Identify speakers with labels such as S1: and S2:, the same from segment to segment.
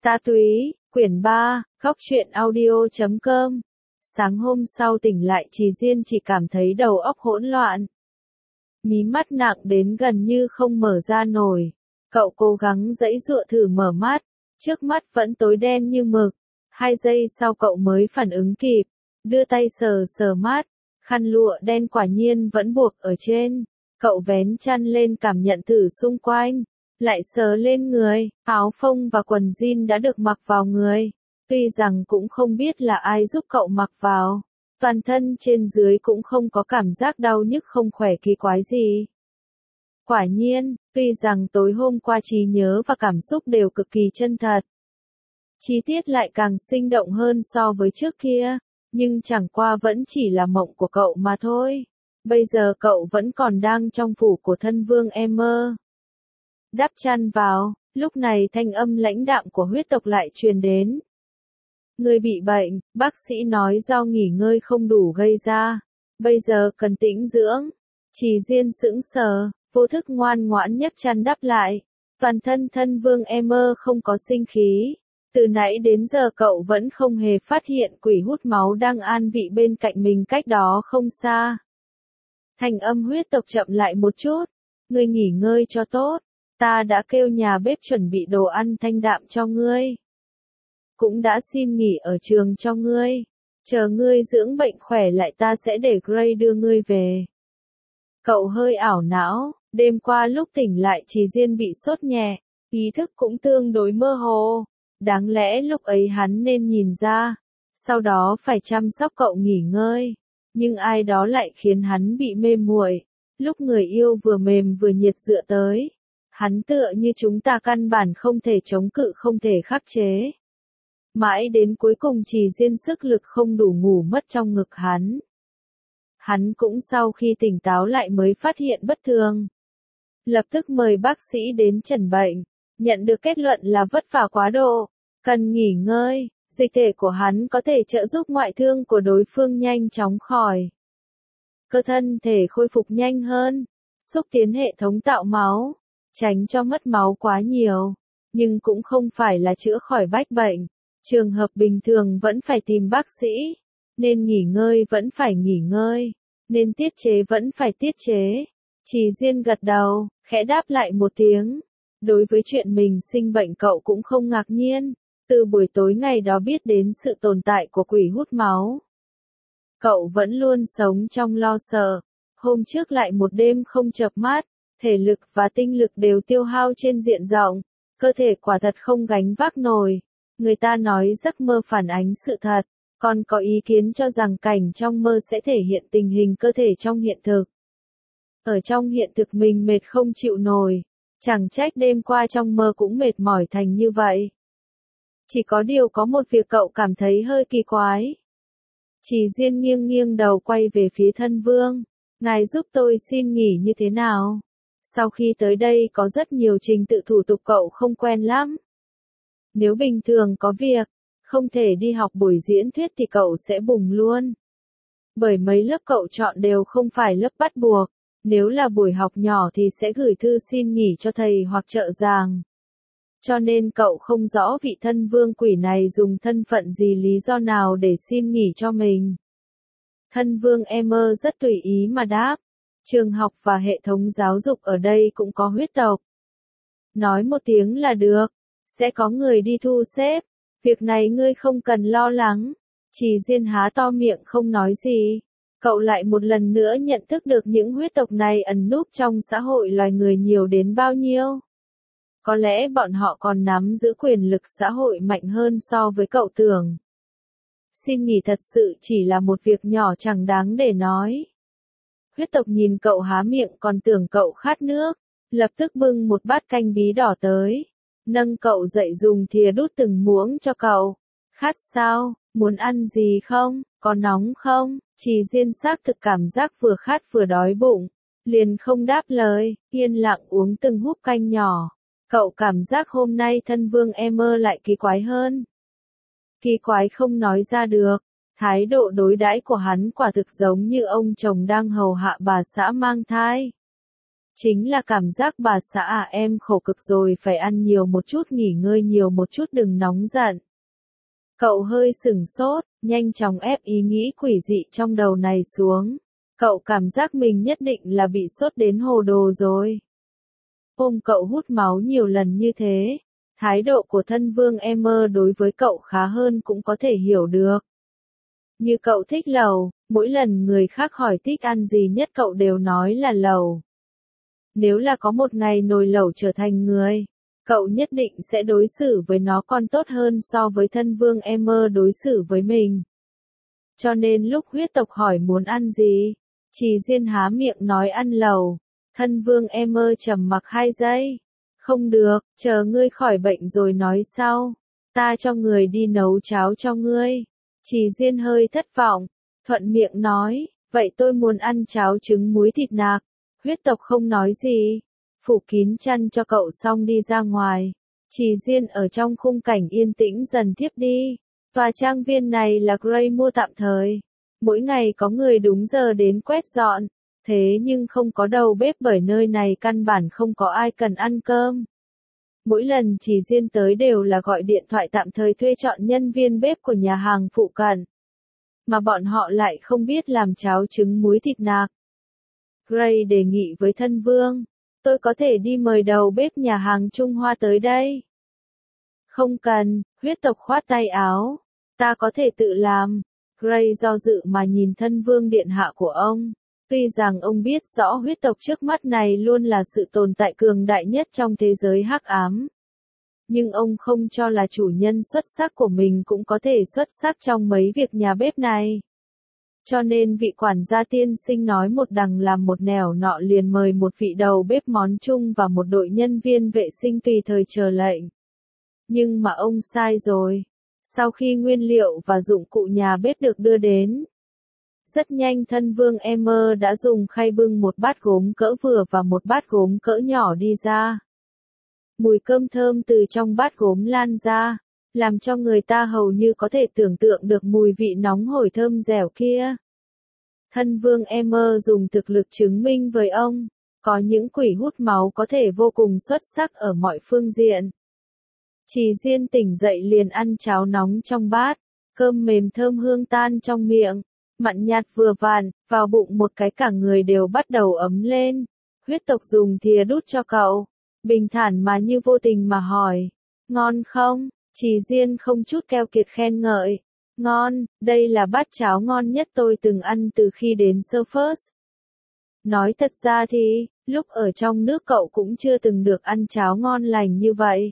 S1: Ta Túy, quyển 3, góc truyện audio.com. Sáng hôm sau tỉnh lại Trì Diên chỉ cảm thấy đầu óc hỗn loạn. Mí mắt nặng đến gần như không mở ra nổi. Cậu cố gắng giãy giụa thử mở mắt, trước mắt vẫn tối đen như mực. 2 giây sau cậu mới phản ứng kịp, đưa tay sờ sờ mắt, khăn lụa đen quả nhiên vẫn buộc ở trên. Cậu vén chăn lên cảm nhận thử xung quanh, lại sờ lên người, áo phông và quần jean đã được mặc vào người. Tuy rằng cũng không biết là ai giúp cậu mặc vào, toàn thân trên dưới cũng không có cảm giác đau nhức không khỏe kỳ quái gì. Quả nhiên, tuy rằng tối hôm qua trí nhớ và cảm xúc đều cực kỳ chân thật, chi tiết lại càng sinh động hơn so với trước kia, nhưng chẳng qua vẫn chỉ là mộng của cậu mà thôi. Bây giờ cậu vẫn còn đang trong phủ của thân vương Emmer. Đắp chăn vào, lúc này thanh âm lãnh đạm của huyết tộc lại truyền đến. Người bị bệnh, bác sĩ nói do nghỉ ngơi không đủ gây ra. Bây giờ cần tĩnh dưỡng. Trì Diên sững sờ, vô thức ngoan ngoãn nhấc chăn đắp lại. Toàn thân thân vương Emmer không có sinh khí. Từ nãy đến giờ cậu vẫn không hề phát hiện quỷ hút máu đang an vị bên cạnh mình cách đó không xa. Thanh âm huyết tộc chậm lại một chút. Ngươi nghỉ ngơi cho tốt. Ta đã kêu nhà bếp chuẩn bị đồ ăn thanh đạm cho ngươi. Cũng đã xin nghỉ ở trường cho ngươi. Chờ ngươi dưỡng bệnh khỏe lại ta sẽ để Gray đưa ngươi về. Cậu hơi ảo não, đêm qua lúc tỉnh lại Trì Diên bị sốt nhẹ, ý thức cũng tương đối mơ hồ. Đáng lẽ lúc ấy hắn nên nhìn ra, sau đó phải chăm sóc cậu nghỉ ngơi. Nhưng ai đó lại khiến hắn bị mê muội. Lúc người yêu vừa mềm vừa nhiệt dựa tới, hắn tựa như chúng ta căn bản không thể chống cự không thể khắc chế. Mãi đến cuối cùng Trì Diên sức lực không đủ ngủ mất trong ngực hắn. Hắn cũng sau khi tỉnh táo lại mới phát hiện bất thường. Lập tức mời bác sĩ đến chẩn bệnh, nhận được kết luận là vất vả quá độ, cần nghỉ ngơi, dịch thể của hắn có thể trợ giúp ngoại thương của đối phương nhanh chóng khỏi. Cơ thân thể khôi phục nhanh hơn, xúc tiến hệ thống tạo máu, tránh cho mất máu quá nhiều, nhưng cũng không phải là chữa khỏi bách bệnh. Trường hợp bình thường vẫn phải tìm bác sĩ, nên nghỉ ngơi vẫn phải nghỉ ngơi, nên tiết chế vẫn phải tiết chế. Trì Diên gật đầu, khẽ đáp lại một tiếng. Đối với chuyện mình sinh bệnh cậu cũng không ngạc nhiên, từ buổi tối ngày đó biết đến sự tồn tại của quỷ hút máu. Cậu vẫn luôn sống trong lo sợ, hôm trước lại một đêm không chợp mắt, thể lực và tinh lực đều tiêu hao trên diện rộng, cơ thể quả thật không gánh vác nổi. Người ta nói giấc mơ phản ánh sự thật, còn có ý kiến cho rằng cảnh trong mơ sẽ thể hiện tình hình cơ thể trong hiện thực. Ở trong hiện thực mình mệt không chịu nổi, chẳng trách đêm qua trong mơ cũng mệt mỏi thành như vậy. Chỉ có điều có một việc cậu cảm thấy hơi kỳ quái. Trì Diên nghiêng nghiêng đầu quay về phía thân vương. Ngài giúp tôi xin nghỉ như thế nào? Sau khi tới đây có rất nhiều trình tự thủ tục cậu không quen lắm. Nếu bình thường có việc, không thể đi học buổi diễn thuyết thì cậu sẽ bùng luôn. Bởi mấy lớp cậu chọn đều không phải lớp bắt buộc, nếu là buổi học nhỏ thì sẽ gửi thư xin nghỉ cho thầy hoặc trợ giảng. Cho nên cậu không rõ vị thân vương quỷ này dùng thân phận gì lý do nào để xin nghỉ cho mình. Thân vương Emmer rất tùy ý mà đáp, trường học và hệ thống giáo dục ở đây cũng có huyết tộc. Nói một tiếng là được. Sẽ có người đi thu xếp, việc này ngươi không cần lo lắng. Trì Diên há to miệng không nói gì. Cậu lại một lần nữa nhận thức được những huyết tộc này ẩn núp trong xã hội loài người nhiều đến bao nhiêu. Có lẽ bọn họ còn nắm giữ quyền lực xã hội mạnh hơn so với cậu tưởng. Xin nghỉ thật sự chỉ là một việc nhỏ chẳng đáng để nói. Huyết tộc nhìn cậu há miệng còn tưởng cậu khát nước, lập tức bưng một bát canh bí đỏ tới. Nâng cậu dậy dùng thìa đút từng muỗng cho cậu. Khát sao, muốn ăn gì không, có nóng không? Trì Diên xác thực cảm giác vừa khát vừa đói bụng, liền không đáp lời, yên lặng uống từng húp canh nhỏ. Cậu cảm giác hôm nay thân vương Emmer lại kỳ quái hơn. Kỳ quái không nói ra được, thái độ đối đãi của hắn quả thực giống như ông chồng đang hầu hạ bà xã mang thai. Chính là cảm giác bà xã à, em khổ cực rồi, phải ăn nhiều một chút, nghỉ ngơi nhiều một chút, đừng nóng giận. Cậu hơi sửng sốt, nhanh chóng ép ý nghĩ quỷ dị trong đầu này xuống. Cậu cảm giác mình nhất định là bị sốt đến hồ đồ rồi. Ôm cậu hút máu nhiều lần như thế, thái độ của thân vương em đối với cậu khá hơn cũng có thể hiểu được. Như cậu thích lẩu, mỗi lần người khác hỏi thích ăn gì nhất cậu đều nói là lẩu. Nếu là có một ngày nồi lẩu trở thành người, cậu nhất định sẽ đối xử với nó còn tốt hơn so với thân vương em đối xử với mình. Cho nên lúc huyết tộc hỏi muốn ăn gì, Trì Diên há miệng nói ăn lẩu. Thân vương em trầm mặc 2 giây. Không được, chờ ngươi khỏi bệnh rồi nói sau. Ta cho người đi nấu cháo cho ngươi. Trì Diên hơi thất vọng, thuận miệng nói, vậy tôi muốn ăn cháo trứng muối thịt nạc. Huyết tộc không nói gì, phủ kín chăn cho cậu xong đi ra ngoài. Trì Diên ở trong khung cảnh yên tĩnh dần thiếp đi. Tòa trang viên này là Gray mua tạm thời. Mỗi ngày có người đúng giờ đến quét dọn. Thế nhưng không có đầu bếp bởi nơi này căn bản không có ai cần ăn cơm. Mỗi lần Trì Diên tới đều là gọi điện thoại tạm thời thuê chọn nhân viên bếp của nhà hàng phụ cận. Mà bọn họ lại không biết làm cháo trứng muối thịt nạc. Gray đề nghị với thân vương, tôi có thể đi mời đầu bếp nhà hàng Trung Hoa tới đây. Không cần, huyết tộc khoát tay áo, ta có thể tự làm. Gray do dự mà nhìn thân vương điện hạ của ông. Tuy rằng ông biết rõ huyết tộc trước mắt này luôn là sự tồn tại cường đại nhất trong thế giới hắc ám. Nhưng ông không cho là chủ nhân xuất sắc của mình cũng có thể xuất sắc trong mấy việc nhà bếp này. Cho nên vị quản gia tiên sinh nói một đằng làm một nẻo nọ liền mời một vị đầu bếp món Trung và một đội nhân viên vệ sinh tùy thời chờ lệnh. Nhưng mà ông sai rồi. Sau khi nguyên liệu và dụng cụ nhà bếp được đưa đến, rất nhanh thân vương em đã dùng khay bưng một bát gốm cỡ vừa và một bát gốm cỡ nhỏ đi ra. Mùi cơm thơm từ trong bát gốm lan ra, làm cho người ta hầu như có thể tưởng tượng được mùi vị nóng hổi thơm dẻo kia. Thân vương em dùng thực lực chứng minh với ông, có những quỷ hút máu có thể vô cùng xuất sắc ở mọi phương diện. Trì Diên tỉnh dậy liền ăn cháo nóng trong bát, cơm mềm thơm hương tan trong miệng, mặn nhạt vừa vặn, vào bụng một cái cả người đều bắt đầu ấm lên. Huyết tộc dùng thìa đút cho cậu, bình thản mà như vô tình mà hỏi, ngon không? Trì Diên không chút keo kiệt khen ngợi, ngon, đây là bát cháo ngon nhất tôi từng ăn từ khi đến Surfers. Nói thật ra thì, lúc ở trong nước cậu cũng chưa từng được ăn cháo ngon lành như vậy.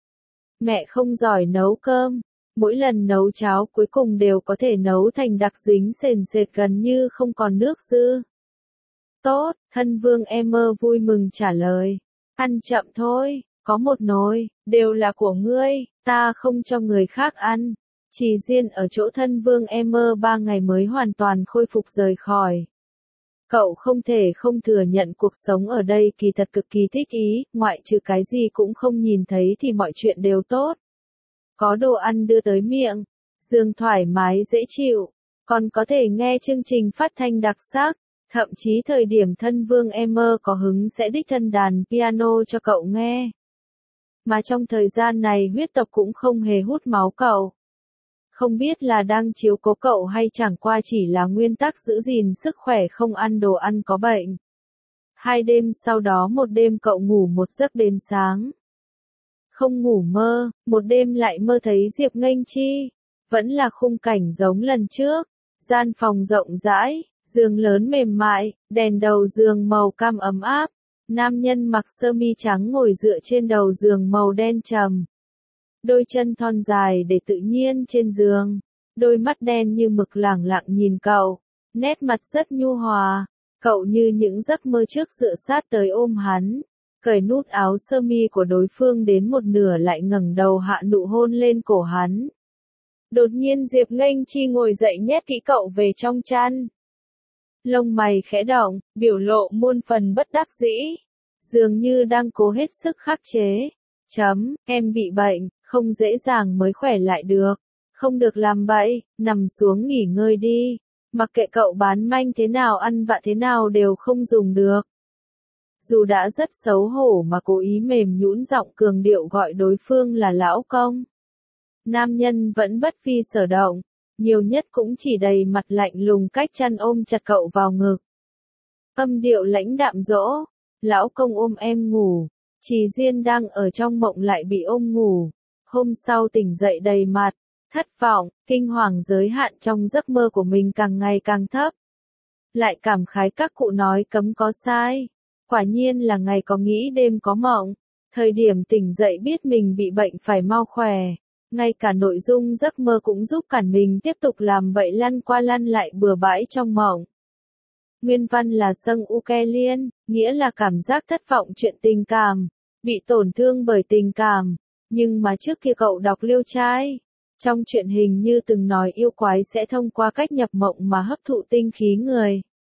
S1: Mẹ không giỏi nấu cơm, mỗi lần nấu cháo cuối cùng đều có thể nấu thành đặc dính sền sệt gần như không còn nước dư. Tốt, thân vương em vui mừng trả lời. Ăn chậm thôi, có một nồi, đều là của ngươi, ta không cho người khác ăn. Trì Diên ở chỗ thân vương em 3 ngày mới hoàn toàn khôi phục rời khỏi. Cậu không thể không thừa nhận cuộc sống ở đây kỳ thật cực kỳ thích ý, ngoại trừ cái gì cũng không nhìn thấy thì mọi chuyện đều tốt. Có đồ ăn đưa tới miệng, giường thoải mái dễ chịu, còn có thể nghe chương trình phát thanh đặc sắc, thậm chí thời điểm thân vương em có hứng sẽ đích thân đàn piano cho cậu nghe. Mà trong thời gian này huyết tộc cũng không hề hút máu cậu. Không biết là đang chiếu cố cậu hay chẳng qua chỉ là nguyên tắc giữ gìn sức khỏe không ăn đồ ăn có bệnh. 2 đêm sau đó một đêm cậu ngủ một giấc đến sáng. Không ngủ mơ, một đêm lại mơ thấy Diệp Nghênh Chi. Vẫn là khung cảnh giống lần trước. Gian phòng rộng rãi, giường lớn mềm mại, đèn đầu giường màu cam ấm áp. Nam nhân mặc sơ mi trắng ngồi dựa trên đầu giường màu đen trầm. Đôi chân thon dài để tự nhiên trên giường. Đôi mắt đen như mực lẳng lặng nhìn cậu. Nét mặt rất nhu hòa. Cậu như những giấc mơ trước dựa sát tới ôm hắn. Cởi nút áo sơ mi của đối phương đến một nửa lại ngẩng đầu hạ nụ hôn lên cổ hắn. Đột nhiên Diệp Nghênh Chi ngồi dậy nhét kỹ cậu về trong chăn. Lông mày khẽ động, biểu lộ muôn phần bất đắc dĩ. Dường như đang cố hết sức khắc chế. Em bị bệnh, không dễ dàng mới khỏe lại được. Không được làm bậy, nằm xuống nghỉ ngơi đi. Mặc kệ cậu bán manh thế nào ăn vạ thế nào đều không dùng được. dù đã rất xấu hổ mà cố ý mềm nhũn giọng cường điệu gọi đối phương là lão công. Nam nhân vẫn bất vi sở động, nhiều nhất cũng chỉ đầy mặt lạnh lùng cách chăn ôm chặt cậu vào ngực. Âm điệu lãnh đạm dỗ, lão công ôm em ngủ, Trì Diên đang ở trong mộng lại bị ôm ngủ. Hôm sau tỉnh dậy đầy mặt, thất vọng, kinh hoàng giới hạn trong giấc mơ của mình càng ngày càng thấp. Lại cảm khái các cụ nói cấm có sai. Quả nhiên là ngày có nghĩ đêm có mộng. Thời điểm tỉnh dậy biết mình bị bệnh phải mau khỏe. Ngay cả nội dung giấc mơ cũng giúp cản mình tiếp tục làm bậy lăn qua lăn lại bừa bãi trong mộng. Nguyên văn là Sâng U Ke Liên, nghĩa là cảm giác thất vọng chuyện tình cảm, bị tổn thương bởi tình cảm. Nhưng mà trước kia cậu đọc Liêu Trai, trong truyện hình như từng nói yêu quái sẽ thông qua cách nhập mộng mà hấp thụ tinh khí người.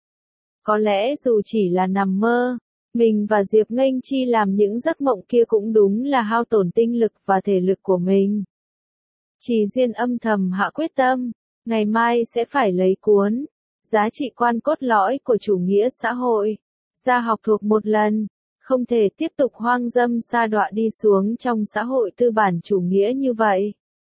S1: Có lẽ dù chỉ là nằm mơ, mình và Diệp Nghênh Chi làm những giấc mộng kia cũng đúng là hao tổn tinh lực và thể lực của mình. Trì Diên âm thầm hạ quyết tâm, ngày mai sẽ phải lấy cuốn Giá trị quan cốt lõi của chủ nghĩa xã hội ra học thuộc một lần, không thể tiếp tục hoang dâm sa đọa đi xuống trong xã hội tư bản chủ nghĩa như vậy.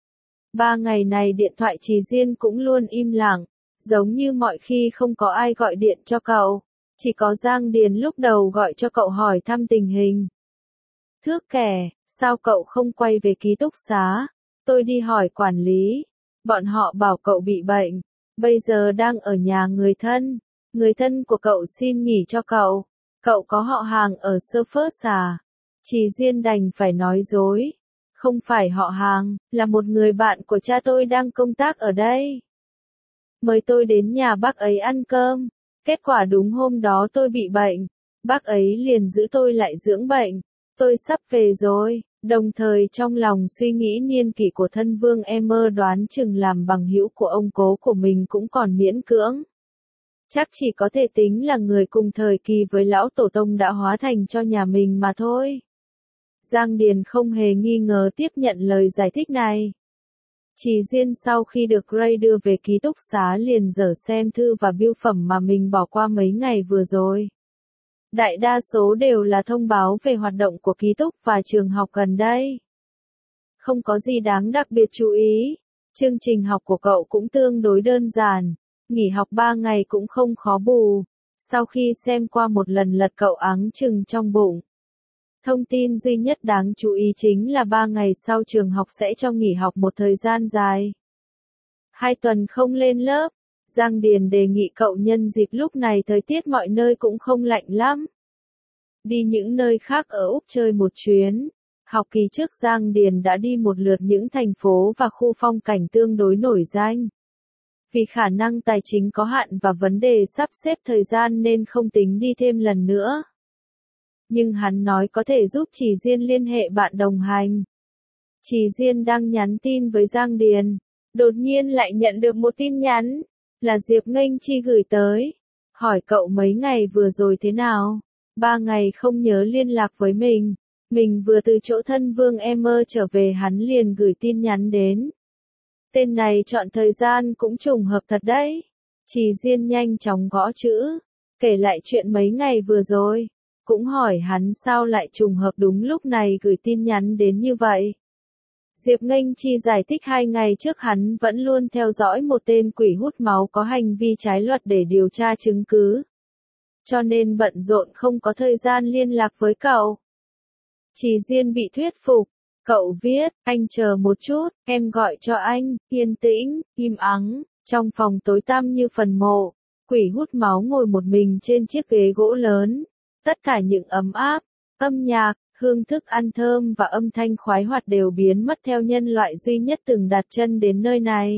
S1: 3 ngày này điện thoại Trì Diên cũng luôn im lặng, giống như mọi khi không có ai gọi điện cho cậu, chỉ có Giang Điền lúc đầu gọi cho cậu hỏi thăm tình hình. Thước kẻ, sao cậu không quay về ký túc xá? Tôi đi hỏi quản lý, bọn họ bảo cậu bị bệnh, bây giờ đang ở nhà người thân của cậu xin nghỉ cho cậu có họ hàng ở Surfers à? Trì Diên đành phải nói dối, không phải họ hàng, là một người bạn của cha tôi đang công tác ở đây. Mời tôi đến nhà bác ấy ăn cơm, kết quả đúng hôm đó tôi bị bệnh, bác ấy liền giữ tôi lại dưỡng bệnh, tôi sắp về rồi. Đồng thời trong lòng suy nghĩ niên kỷ của thân vương em mơ đoán chừng làm bằng hữu của ông cố của mình cũng còn miễn cưỡng. Chắc chỉ có thể tính là người cùng thời kỳ với lão tổ tông đã hóa thành cho nhà mình mà thôi. Giang Điền không hề nghi ngờ tiếp nhận lời giải thích này. Trì Diên sau khi được Gray đưa về ký túc xá liền dở xem thư và bưu phẩm mà mình bỏ qua mấy ngày vừa rồi. Đại đa số đều là thông báo về hoạt động của ký túc và trường học gần đây. Không có gì đáng đặc biệt chú ý. Chương trình học của cậu cũng tương đối đơn giản. Nghỉ học 3 ngày cũng không khó bù. Sau khi xem qua một lần lật cậu áng chừng trong bụng. Thông tin duy nhất đáng chú ý chính là 3 ngày sau trường học sẽ cho nghỉ học một thời gian dài. 2 tuần không lên lớp. Giang Điền đề nghị cậu nhân dịp lúc này thời tiết mọi nơi cũng không lạnh lắm. Đi những nơi khác ở Úc chơi một chuyến. Học kỳ trước Giang Điền đã đi một lượt những thành phố và khu phong cảnh tương đối nổi danh. Vì khả năng tài chính có hạn và vấn đề sắp xếp thời gian nên không tính đi thêm lần nữa. Nhưng hắn nói có thể giúp Trì Diên liên hệ bạn đồng hành. Trì Diên đang nhắn tin với Giang Điền. Đột nhiên lại nhận được một tin nhắn. Là Diệp Nghênh Chi gửi tới. Hỏi cậu mấy ngày vừa rồi thế nào? 3 ngày không nhớ liên lạc với mình. Mình vừa từ chỗ thân vương em mơ trở về hắn liền gửi tin nhắn đến. Tên này chọn thời gian cũng trùng hợp thật đấy. Trì Diên nhanh chóng gõ chữ. Kể lại chuyện mấy ngày vừa rồi. Cũng hỏi hắn sao lại trùng hợp đúng lúc này gửi tin nhắn đến như vậy. Diệp Nghênh Chi giải thích 2 ngày trước hắn vẫn luôn theo dõi một tên quỷ hút máu có hành vi trái luật để điều tra chứng cứ. Cho nên bận rộn không có thời gian liên lạc với cậu. Trì Diên bị thuyết phục. Cậu viết, anh chờ một chút, em gọi cho anh, yên tĩnh, im ắng, trong phòng tối tăm như phần mộ. Quỷ hút máu ngồi một mình trên chiếc ghế gỗ lớn. Tất cả những ấm áp, âm nhạc, hương thức ăn thơm và âm thanh khoái hoạt đều biến mất theo nhân loại duy nhất từng đặt chân đến nơi này.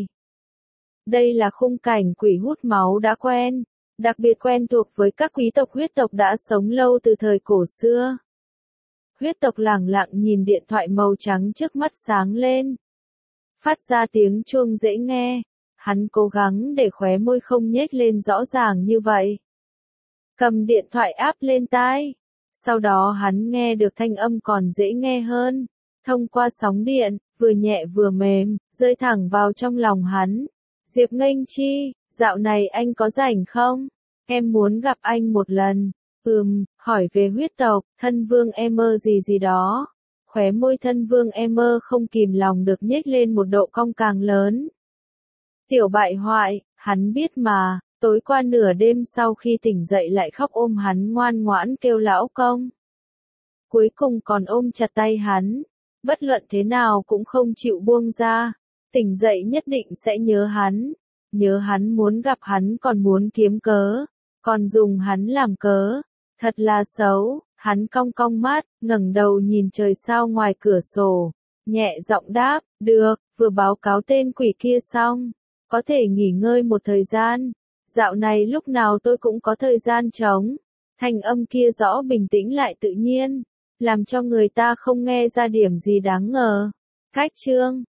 S1: Đây là khung cảnh quỷ hút máu đã quen, đặc biệt quen thuộc với các quý tộc huyết tộc đã sống lâu từ thời cổ xưa. Huyết tộc lẳng lặng nhìn điện thoại màu trắng trước mắt sáng lên. Phát ra tiếng chuông dễ nghe, hắn cố gắng để khóe môi không nhếch lên rõ ràng như vậy. Cầm điện thoại áp lên tai. Sau đó hắn nghe được thanh âm còn dễ nghe hơn. Thông qua sóng điện, vừa nhẹ vừa mềm, rơi thẳng vào trong lòng hắn. Diệp Nghênh Chi, dạo này anh có rảnh không? Em muốn gặp anh một lần. Hỏi về huyết tộc, thân vương em gì gì đó. Khóe môi thân vương em không kìm lòng được nhếch lên một độ cong càng lớn. Tiểu bại hoại, hắn biết mà, tối qua nửa đêm sau khi tỉnh dậy lại khóc ôm hắn ngoan ngoãn kêu lão công. Cuối cùng còn ôm chặt tay hắn, bất luận thế nào cũng không chịu buông ra, tỉnh dậy nhất định sẽ nhớ hắn muốn gặp hắn còn muốn kiếm cớ, còn dùng hắn làm cớ, thật là xấu, hắn cong cong mắt, ngẩng đầu nhìn trời sao ngoài cửa sổ, nhẹ giọng đáp, được, vừa báo cáo tên quỷ kia xong, có thể nghỉ ngơi một thời gian, dạo này lúc nào tôi cũng có thời gian trống, thanh âm kia rõ bình tĩnh lại tự nhiên, làm cho người ta không nghe ra điểm gì đáng ngờ. Cách chương